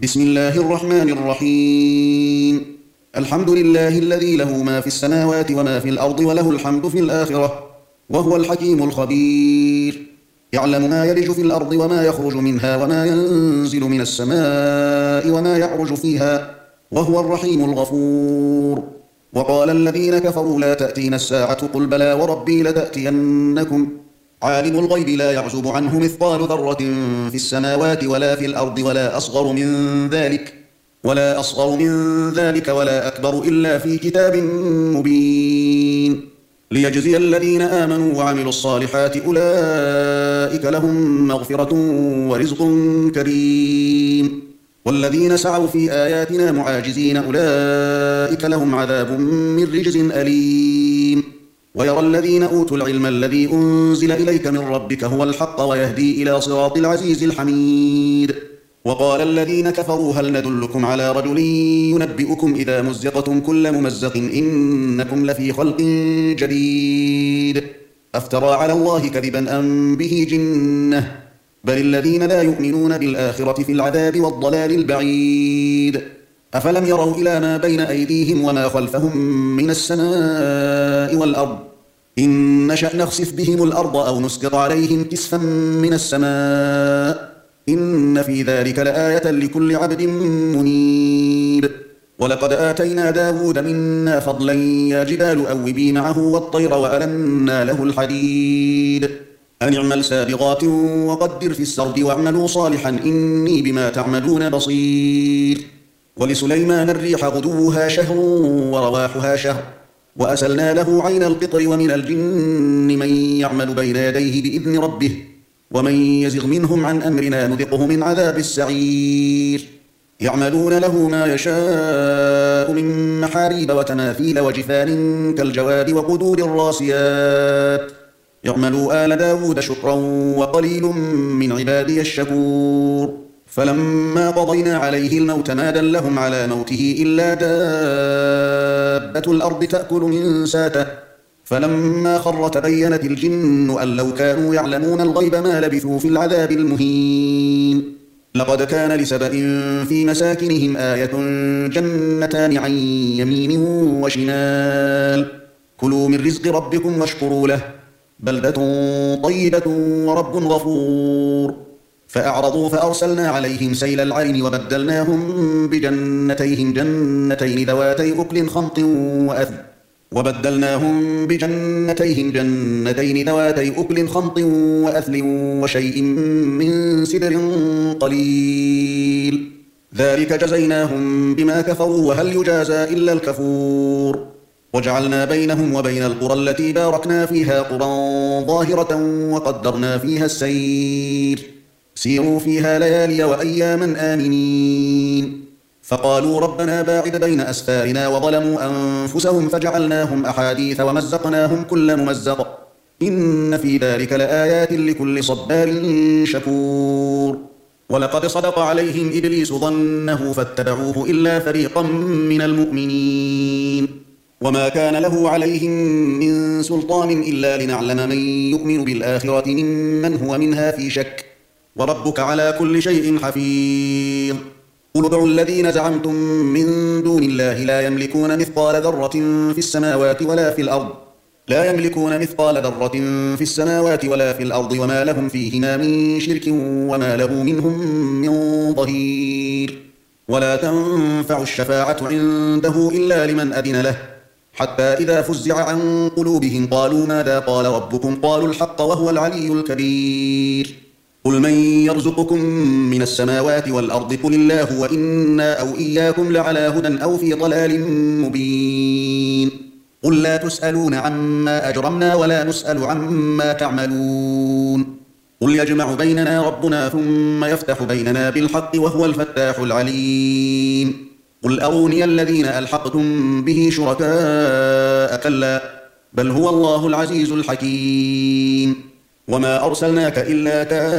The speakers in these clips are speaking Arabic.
بسم الله الرحمن الرحيم. الحمد لله الذي له ما في السماوات وما في الأرض وله الحمد في الآخرة وهو الحكيم الخبير. يعلم ما يلج في الأرض وما يخرج منها وما ينزل من السماء وما يعرج فيها وهو الرحيم الغفور. وقال الذين كفروا لا تأتينا الساعة قل بلى وربي لتأتينكم عالم الغيب لا يعزب عنه مثقال ذرة في السماوات ولا في الأرض ولا أصغر من ذلك ولا أكبر إلا في كتاب مبين ليجزي الذين آمنوا وعملوا الصالحات أولئك لهم مغفرة ورزق كريم. والذين سعوا في آياتنا معاجزين أولئك لهم عذاب من رجز أليم. ويرى الذين أوتوا العلم الذي أنزل إليك من ربك هو الحق ويهدي إلى صراط العزيز الحميد. وقال الذين كفروا هل ندلكم على رجل ينبئكم إذا مزقتم كل ممزق إنكم لفي خلق جديد أفترى على الله كذبا أم به جنة بل الذين لا يؤمنون بالآخرة في العذاب والضلال البعيد. أفلم يروا إلى ما بين أيديهم وما خلفهم من السماء والأرض إن نشأ نخسف بهم الأرض أو نسقط عليهم كسفا من السماء إن في ذلك لآية لكل عبد منيب. ولقد آتينا داود منا فضلا يا جبال أوبي معه والطير وألنا له الحديد أن اعمل سابغات وقدر في السرد واعملوا صالحا إني بما تعملون بصير. ولسليمان الريح غدوها شهر ورواحها شهر وأسلنا له عين القطر ومن الجن من يعمل بين يديه بإذن ربه ومن يزغ منهم عن أمرنا نذقه من عذاب السعير. يعملون له ما يشاء من محاريب وتماثيل وجفان كالجواب وقدور الراسيات يعملوا آل داود شكرا وقليل من عبادي الشكور. فلما قضينا عليه الموت ما دلهم على موته إلا دابة الأرض تأكل من ساته فلما خر تبينت الجن أن لو كانوا يعلمون الغيب ما لبثوا في العذاب المهين. لقد كان لسبأ في مساكنهم آية جنتان عن يمين وشمال كلوا من رزق ربكم واشكروا له بلدة طيبة ورب غفور. فأعرضوا فأرسلنا عليهم سيل العرم وبدلناهم بجنتين ذواتي أكل خمط وأثل وشيء من سدر قليل ذلك جزيناهم بما كفروا وهل يجازى إلا الكفور. وجعلنا بينهم وبين القرى التي باركنا فيها قرى ظاهرة وقدرنا فيها السير سيروا فيها ليالي وأياما آمنين. فقالوا ربنا باعد بين أسفارنا وظلموا أنفسهم فجعلناهم أحاديث ومزقناهم كل ممزق إن في ذلك لآيات لكل صبار شكور. ولقد صدق عليهم إبليس ظنه فاتبعوه إلا فريقا من المؤمنين وما كان له عليهم من سلطان إلا لنعلم من يؤمن بالآخرة ممن هو منها في شك وربك على كل شيء حفيظ. قل ادعوا الذين زعمتم من دون الله لا يملكون مثقال ذرة في السماوات ولا في الأرض وما لهم فيهما من شرك وما له منهم من ظهير. ولا تنفع الشفاعة عنده إلا لمن أذن له حتى إذا فزع عن قلوبهم قالوا ماذا قال ربكم قالوا الحق وهو العلي الكبير. قل من يرزقكم من السماوات والأرض قل الله وإنا أو إياكم لعلى هدى أو في ضلال مبين. قل لا تسألون عما أجرمنا ولا نسأل عما تعملون. قل يجمع بيننا ربنا ثم يفتح بيننا بالحق وهو الفتاح العليم. قل أروني الذين ألحقتم به شركاء كلا بل هو الله العزيز الحكيم. وما أرسلناك إلا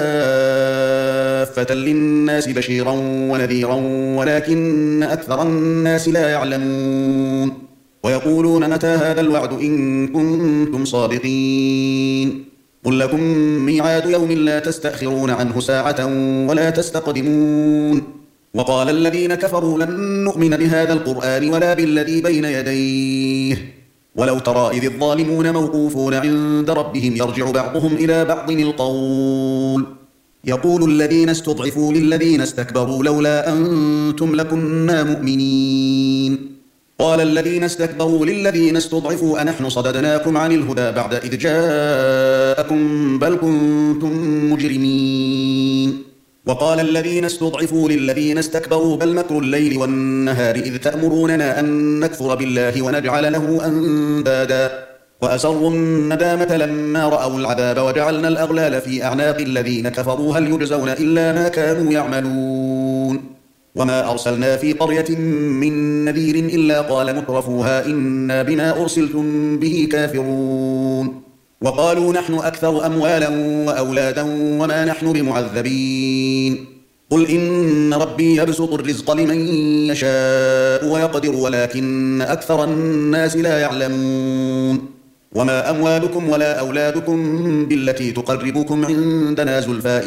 كافة للناس بشيرا ونذيرا ولكن أكثر الناس لا يعلمون. ويقولون متى هذا الوعد إن كنتم صادقين. قل لكم ميعاد يوم لا تستأخرون عنه ساعة ولا تستقدمون. وقال الذين كفروا لن نؤمن بهذا القرآن ولا بالذي بين يديه ولو ترى إذ الظالمون موقوفون عند ربهم يرجع بعضهم إلى بعض القول يقول الذين استضعفوا للذين استكبروا لولا أنتم لكنا مؤمنين قال الذين استكبروا للذين استضعفوا أنحن صددناكم عن الهدى بعد إذ جاءكم بل كنتم مجرمين وقال الذين استضعفوا للذين استكبروا بل مكر الليل والنهار إذ تأمروننا أن نكفر بالله ونجعل له أندادا وأسروا الندامة لما رأوا العذاب وجعلنا الأغلال في أعناق الذين كفروا هل يجزون إلا ما كانوا يعملون وما أرسلنا في قرية من نذير إلا قال مترفوها إنا بما أرسلتم به كافرون وقالوا نحن أكثر أموالا وأولادا وما نحن بمعذبين قل إن ربي يبسط الرزق لمن يشاء ويقدر ولكن أكثر الناس لا يعلمون وما أموالكم ولا أولادكم بالتي تقربكم عندنا زلفى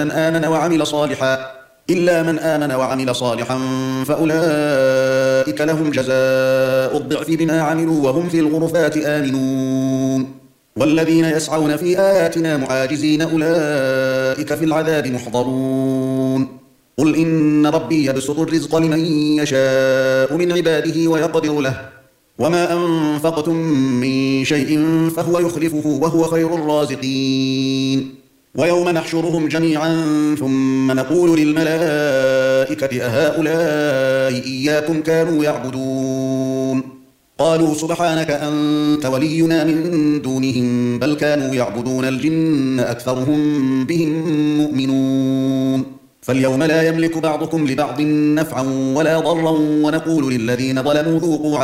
إلا من آمن وعمل صالحا فأولئك لهم جزاء الضعف بما عملوا وهم في الغرفات آمنون والذين يسعون في آياتنا معاجزين أولئك في العذاب محضرون قل إن ربي يبسط الرزق لمن يشاء من عباده ويقدر له وما أنفقتم من شيء فهو يخلفه وهو خير الرازقين ويوم نحشرهم جميعا ثم نقول للملائكة أهؤلاء إياكم كانوا يعبدون قالوا سبحانك أنت ولينا من دونهم بل كانوا يعبدون الجن أكثرهم بهم مؤمنون فاليوم لا يملك بعضكم لبعض نفعا ولا ضرا ونقول للذين ظلموا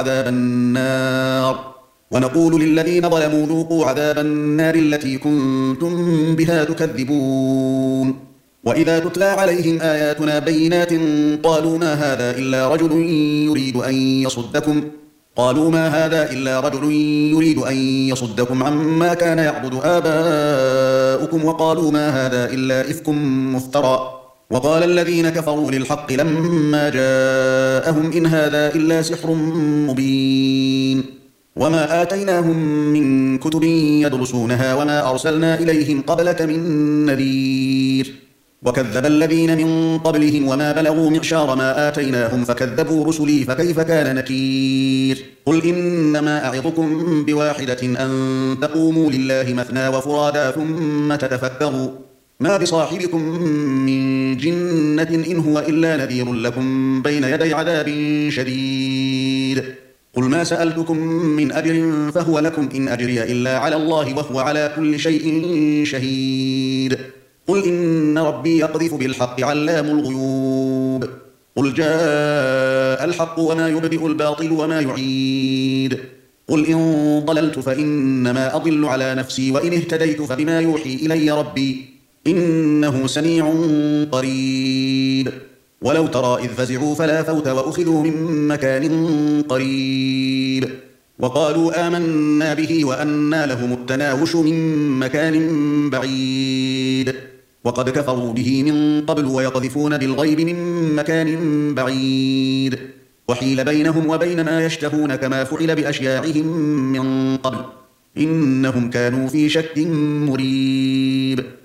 ذوقوا عذاب النار التي كنتم بها تكذبون وإذا تتلى عليهم آياتنا بينات قالوا ما هذا إلا رجل يصدكم عما كان يعبد آباؤكم وقالوا ما هذا إلا إفك مفترى وقال الذين كفروا للحق لما جاءهم إن هذا إلا سحر مبين وما آتيناهم من كتب يدرسونها وما أرسلنا إليهم قبلك من نذير وكذب الذين من قبلهم وما بلغوا معشار ما آتيناهم فكذبوا رسلي فكيف كان نكير قل إنما أعظكم بواحدة أن تقوموا لله مثنى وفرادا ثم تتفكروا ما بصاحبكم من جنة إن هو إلا نذير لكم بين يدي عذاب شديد قل ما سألتكم من أجر فهو لكم إن أجري إلا على الله وهو على كل شيء شهيد قل إن ربي يقذف بالحق علام الغيوب قل جاء الحق وما يبدئ الباطل وما يعيد قل إن ضللت فإنما أضل على نفسي وإن اهتديت فبما يوحي إلي ربي إنه سميع قريب ولو ترى إذ فزعوا فلا فوت وأخذوا من مكان قريب وقالوا آمنا به وأنى لهم التناوش من مكان بعيد وقد كفروا به من قبل ويقذفون بالغيب من مكان بعيد وحيل بينهم وبين ما يشتهون كما فعل بأشياعهم من قبل إنهم كانوا في شك مريب